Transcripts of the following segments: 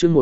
chương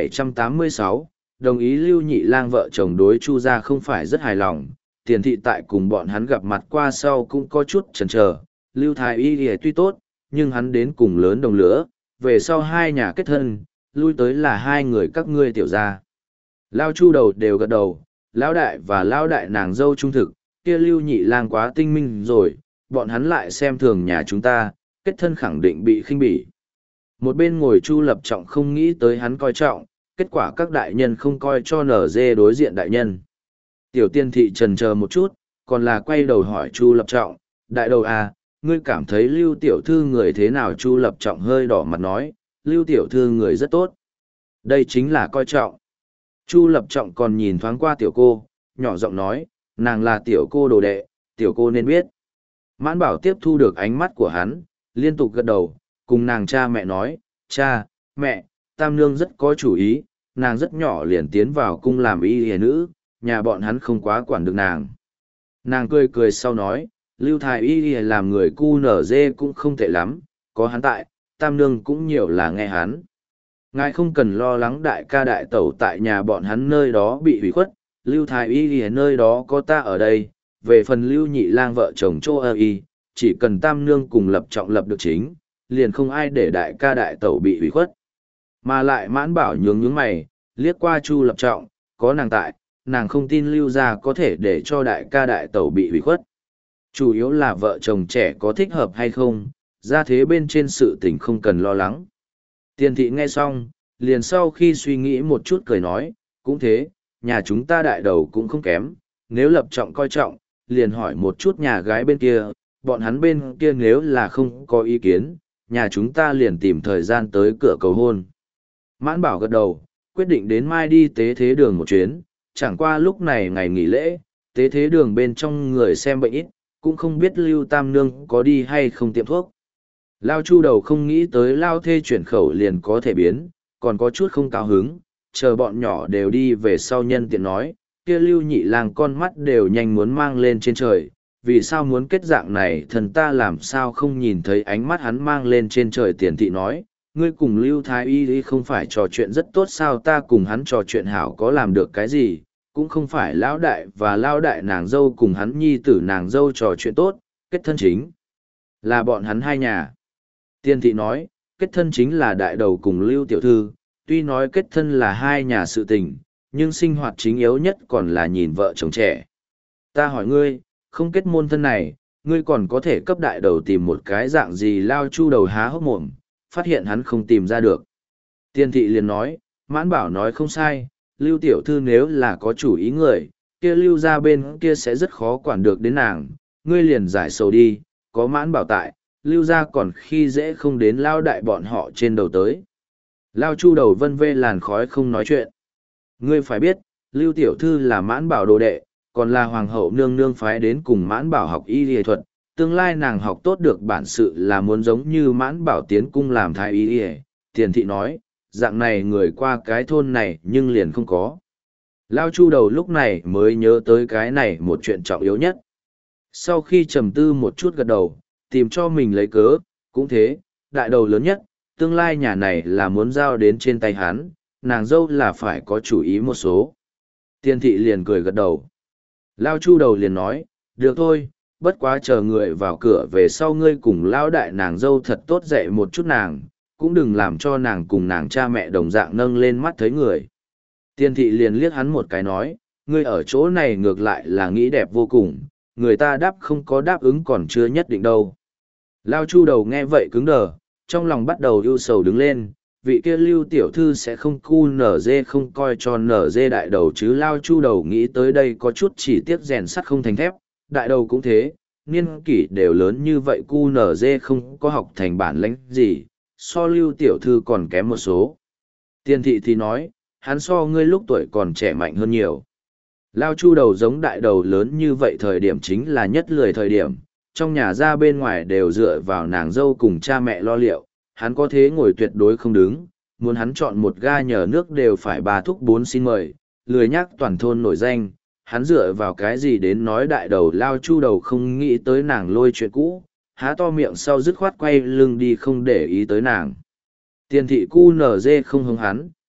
1786, đồng ý Lưu Nhị Lang vợ chồng đối Chu gia không phải rất hài lòng, tiền thị tại cùng bọn hắn gặp mặt qua sau cũng có chút chần chờ. Lưu Thái Y thì tuy tốt, nhưng hắn đến cùng lớn đồng lửa, về sau hai nhà kết thân, lui tới là hai người các ngươi tiểu gia. Lao Chu đầu đều gật đầu, lão đại và lão đại nàng dâu trung thực, kia Lưu Nhị Lang quá tinh minh rồi, bọn hắn lại xem thường nhà chúng ta, kết thân khẳng định bị khinh bỉ. Một bên ngồi Chu Lập Trọng không nghĩ tới hắn coi trọng, kết quả các đại nhân không coi cho nở dê đối diện đại nhân. Tiểu tiên thị trần chờ một chút, còn là quay đầu hỏi Chu Lập Trọng, đại đầu à, ngươi cảm thấy Lưu tiểu thư người thế nào? Chu Lập Trọng hơi đỏ mặt nói, Lưu tiểu thư người rất tốt. Đây chính là coi trọng. Chu Lập Trọng còn nhìn thoáng qua tiểu cô, nhỏ giọng nói, nàng là tiểu cô đồ đệ, tiểu cô nên biết. Mãn Bảo tiếp thu được ánh mắt của hắn, liên tục gật đầu, cùng nàng cha mẹ nói, cha, mẹ, tam nương rất có chủ ý, nàng rất nhỏ liền tiến vào cung làm y hề nữ, nhà bọn hắn không quá quản được nàng. Nàng cười cười sau nói, Lưu Thái Y làm người cu nở dê cũng không tệ lắm, có hắn tại, tam nương cũng nhiều là nghe hắn. Ngài không cần lo lắng đại ca đại tẩu tại nhà bọn hắn nơi đó bị hủy khuất, Lưu Thái Y nơi đó có ta ở đây, về phần Lưu Nhị Lang vợ chồng Chô ơ y, chỉ cần tam nương cùng Lập Trọng lập được chính, liền không ai để đại ca đại tẩu bị hủy khuất. Mà lại Mãn Bảo nhướng mày, liếc qua Chu Lập Trọng, có nàng tại, nàng không tin Lưu gia có thể để cho đại ca đại tẩu bị hủy khuất. Chủ yếu là vợ chồng trẻ có thích hợp hay không, ra thế bên trên sự tình không cần lo lắng. Tiền thị nghe xong, liền sau khi suy nghĩ một chút cười nói, cũng thế, nhà chúng ta đại đầu cũng không kém, nếu Lập Trọng coi trọng, liền hỏi một chút nhà gái bên kia, bọn hắn bên kia nếu là không có ý kiến, nhà chúng ta liền tìm thời gian tới cửa cầu hôn. Mãn Bảo gật đầu, quyết định đến mai đi tế thế đường một chuyến, chẳng qua lúc này ngày nghỉ lễ, tế thế đường bên trong người xem bệnh ít, cũng không biết Lưu Tam Nương có đi hay không tiệm thuốc. Lao Chu đầu không nghĩ tới Lao thê chuyển khẩu liền có thể biến, còn có chút không cao hứng, chờ bọn nhỏ đều đi về sau nhân tiện nói, kia Lưu Nhị Lang con mắt đều nhanh muốn mang lên trên trời, vì sao muốn kết dạng này thần ta làm sao không nhìn thấy ánh mắt hắn mang lên trên trời. Tiền thị nói, ngươi cùng Lưu Thái Y không phải trò chuyện rất tốt sao? Ta cùng hắn trò chuyện hảo có làm được cái gì, cũng không phải lão đại và lão đại nàng dâu cùng hắn nhi tử nàng dâu trò chuyện tốt, kết thân chính là bọn hắn hai nhà. Tiền thị nói, kết thân chính là đại đầu cùng Lưu tiểu thư, tuy nói kết thân là hai nhà sự tình, nhưng sinh hoạt chính yếu nhất còn là nhìn vợ chồng trẻ. Ta hỏi ngươi, không kết môn thân này, ngươi còn có thể cấp đại đầu tìm một cái dạng gì? Lao Chu đầu há hốc mồm, phát hiện hắn không tìm ra được. Tiên thị liền nói, Mãn Bảo nói không sai, Lưu tiểu thư nếu là có chủ ý người, kia Lưu ra bên kia sẽ rất khó quản được đến nàng, ngươi liền giải sầu đi, có Mãn Bảo tại, Lưu ra còn khi dễ không đến Lao đại bọn họ trên đầu tới. Lao Chu đầu vân vê làn khói không nói chuyện. Ngươi phải biết, Lưu tiểu thư là Mãn Bảo đồ đệ, còn là hoàng hậu nương nương phái đến cùng Mãn Bảo học y y thuật, tương lai nàng học tốt được bản sự là muốn giống như Mãn Bảo tiến cung làm thái y y. Tiền thị nói, dạng này người qua cái thôn này nhưng liền không có. Lao Chu đầu lúc này mới nhớ tới cái này một chuyện trọng yếu nhất. Sau khi trầm tư một chút gật đầu, tìm cho mình lấy cớ, cũng thế, đại đầu lớn nhất, tương lai nhà này là muốn giao đến trên tay hắn, nàng dâu là phải có chủ ý một số. Tiền thị liền cười gật đầu. Lao Chu đầu liền nói, được thôi, bất quá chờ người vào cửa về sau ngươi cùng Lao đại nàng dâu thật tốt dạy một chút nàng, cũng đừng làm cho nàng cùng nàng cha mẹ đồng dạng nâng lên mắt thấy người. Tiên thị liền liếc hắn một cái nói, ngươi ở chỗ này ngược lại là nghĩ đẹp vô cùng, người ta đáp không có đáp ứng còn chưa nhất định đâu. Lao Chu đầu nghe vậy cứng đờ, trong lòng bắt đầu ưu sầu đứng lên, vị kia Lưu tiểu thư sẽ không cu nở dê không coi cho nở dê đại đầu chứ. Lao Chu đầu nghĩ tới đây có chút chỉ tiếc rèn sắt không thành thép, đại đầu cũng thế, niên kỷ đều lớn như vậy cu nở dê không có học thành bản lãnh gì, so Lưu tiểu thư còn kém một số. Tiên thị thì nói, hắn so ngươi lúc tuổi còn trẻ mạnh hơn nhiều. Lao Chu đầu giống đại đầu lớn như vậy thời điểm chính là nhất lười thời điểm, trong nhà ra bên ngoài đều dựa vào nàng dâu cùng cha mẹ lo liệu, hắn có thế ngồi tuyệt đối không đứng, muốn hắn chọn một ga nhờ nước đều phải ba thúc bốn xin mời, lười nhắc toàn thôn nổi danh, hắn dựa vào cái gì đến nói đại đầu. Lao Chu đầu không nghĩ tới nàng lôi chuyện cũ, há to miệng sau dứt khoát quay lưng đi không để ý tới nàng. Tiền thị cu nở dê không hứng hắn,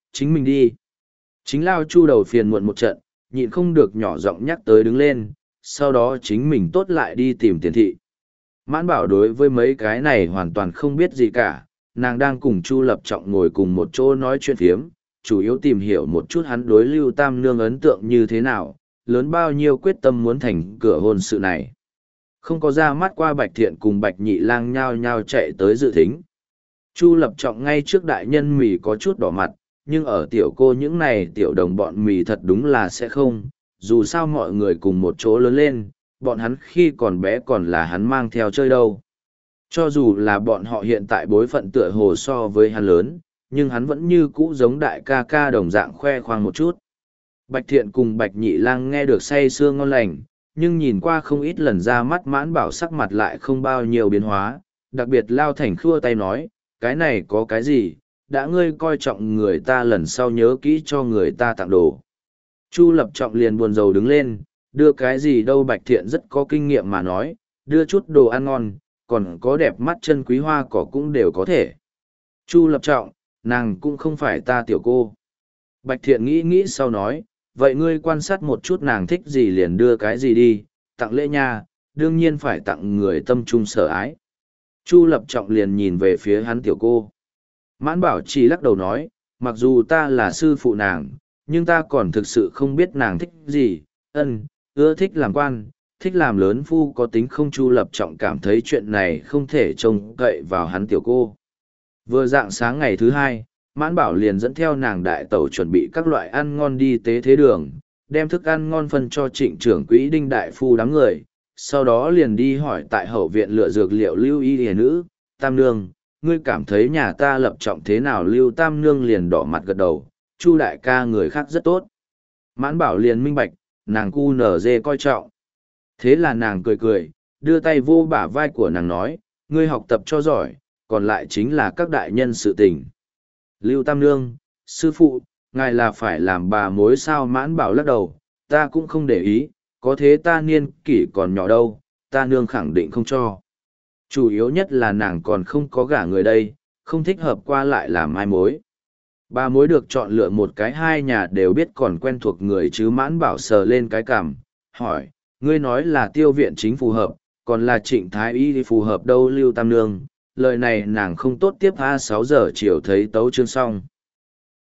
chính mình đi. Chính Lao Chu đầu phiền muộn một trận, nhịn không được nhỏ giọng nhắc tới đứng lên, sau đó chính mình tốt lại đi tìm tiền thị. Mãn Bảo đối với mấy cái này hoàn toàn không biết gì cả, nàng đang cùng Chu Lập Trọng ngồi cùng một chỗ nói chuyện phiếm, chủ yếu tìm hiểu một chút hắn đối Lưu Tam Nương ấn tượng như thế nào, lớn bao nhiêu quyết tâm muốn thành cửa hôn sự này. Không có ra mắt qua Bạch Thiện cùng Bạch Nhị Lang nhao nhao chạy tới dự thính. Chu Lập Trọng ngay trước đại nhân mì có chút đỏ mặt, nhưng ở tiểu cô những này tiểu đồng bọn mì thật đúng là sẽ không, dù sao mọi người cùng một chỗ lớn lên, bọn hắn khi còn bé còn là hắn mang theo chơi đâu. Cho dù là bọn họ hiện tại bối phận tựa hồ so với hắn lớn, nhưng hắn vẫn như cũ giống đại ca ca đồng dạng khoe khoang một chút. Bạch Thiện cùng Bạch Nhị Lang nghe được say sưa ngon lành, nhưng nhìn qua không ít lần ra mắt Mãn Bảo sắc mặt lại không bao nhiêu biến hóa, đặc biệt Lao Thành khua tay nói, cái này có cái gì, đã ngươi coi trọng người ta lần sau nhớ kỹ cho người ta tặng đồ. Chu Lập Trọng liền buồn rầu đứng lên, đưa cái gì đâu. Bạch Thiện rất có kinh nghiệm mà nói, đưa chút đồ ăn ngon, còn có đẹp mắt chân quý hoa cỏ cũng đều có thể. Chu Lập Trọng, nàng cũng không phải ta tiểu cô. Bạch Thiện nghĩ nghĩ sau nói, vậy ngươi quan sát một chút nàng thích gì liền đưa cái gì đi, tặng lễ nha, đương nhiên phải tặng người tâm trung sở ái. Chu Lập Trọng liền nhìn về phía hắn tiểu cô. Mãn Bảo chỉ lắc đầu nói, mặc dù ta là sư phụ nàng, nhưng ta còn thực sự không biết nàng thích gì, ưa thích làm quan, thích làm lớn phu có tính không. Chu Lập Trọng cảm thấy chuyện này không thể trông cậy vào hắn tiểu cô. Vừa rạng sáng ngày thứ hai, Mãn Bảo liền dẫn theo nàng đại tẩu chuẩn bị các loại ăn ngon đi tế thế đường, đem thức ăn ngon phân cho Trịnh trưởng quỹ Đinh đại phu đám người, sau đó liền đi hỏi tại hậu viện lựa dược liệu Lưu y hề nữ, Tam Nương, ngươi cảm thấy nhà ta Lập Trọng thế nào? Lưu Tam Nương liền đỏ mặt gật đầu, Chu đại ca người khác rất tốt. Mãn Bảo liền minh bạch, nàng cu nở dê coi trọng. Thế là nàng cười cười, đưa tay vô bả vai của nàng nói, ngươi học tập cho giỏi, còn lại chính là các đại nhân sự tình. Lưu Tam Nương, sư phụ, ngài là phải làm bà mối sao? Mãn Bảo lắc đầu, ta cũng không để ý, có thế ta niên kỷ còn nhỏ đâu, ta nương khẳng định không cho. Chủ yếu nhất là nàng còn không có gả người đây, không thích hợp qua lại làm mai mối. Bà mối được chọn lựa một cái hai nhà đều biết còn quen thuộc người chứ. Mãn Bảo sờ lên cái cằm, hỏi, ngươi nói là Tiêu Viện Chính phù hợp, còn là Trịnh Thái Y thì phù hợp đâu? Lưu Tam Nương, lời này nàng không tốt tiếp. 6 giờ chiều thấy tấu chương xong.